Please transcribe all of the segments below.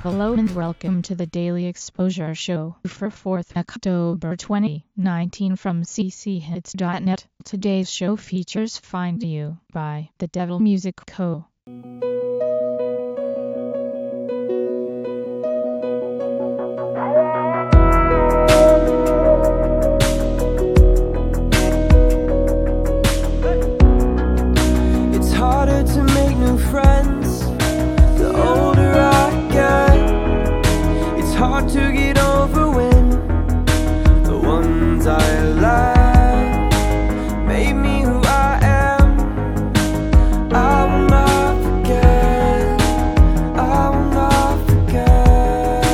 Hello and welcome to the Daily Exposure Show for 4th October 2019 from cchits.net. Today's show features Find You by The Devil Music Co. It's harder to make new friends the older I get. It's hard to get over when the ones I love made me who I am. I will not forget, I will not forget.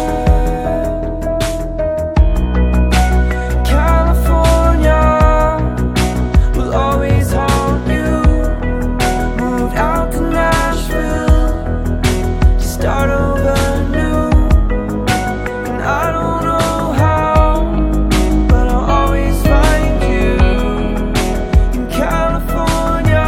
California will always haunt you. Moved out to Nashville to start over new. And I don't know how, but I'll always find you in California.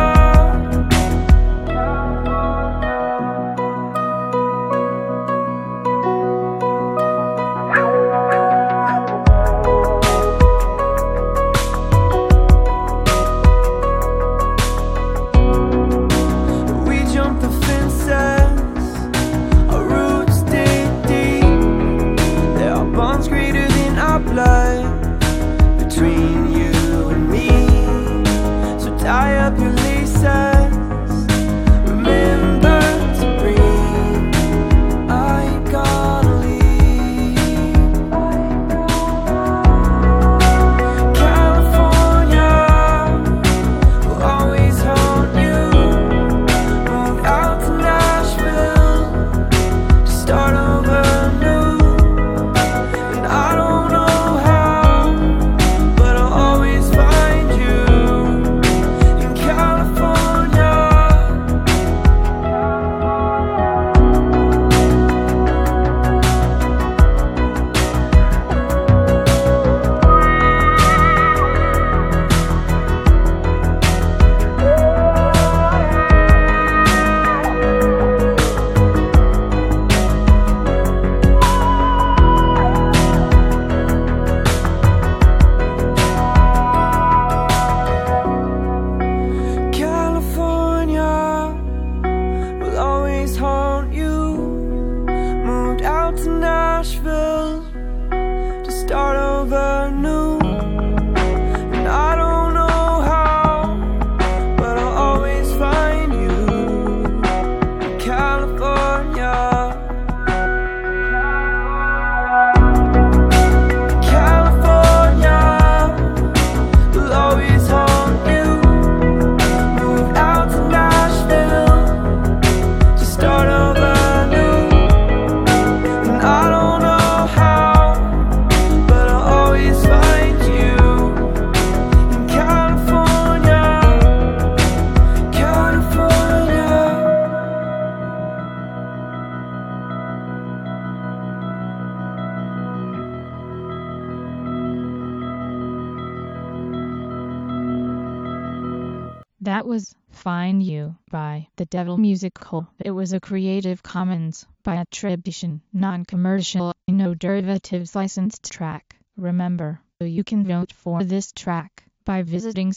We jumped the fences, our roots dig deep. There are bonds greater than our blood between you and me. So tie up your laces, remember to breathe. I ain't gonna leave. California will always haunt you. Moved out to Nashville to start over new. And I don't know how, but I'll always find you in California. California will always haunt you. Moved out to Nashville to start over new. And I don't know how, but I'll always find you in California. California will always haunt you. Moved out to Nashville to start over new. And I don't know how, but I'll always find you in California. California. That was Find You by The Devil Music Co. It was a Creative Commons by attribution, non-commercial, no derivatives licensed track. Remember, you can vote for this track by visiting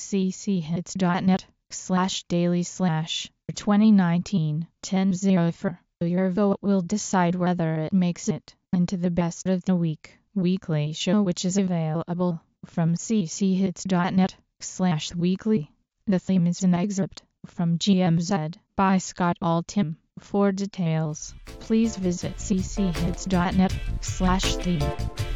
cchits.net/daily/2019-1004. Your vote will decide whether it makes it into the Best of the Week weekly show, which is available from cchits.net/weekly. The theme is an excerpt from GMZ by Scott Altham. For details, please visit cchits.net/theme.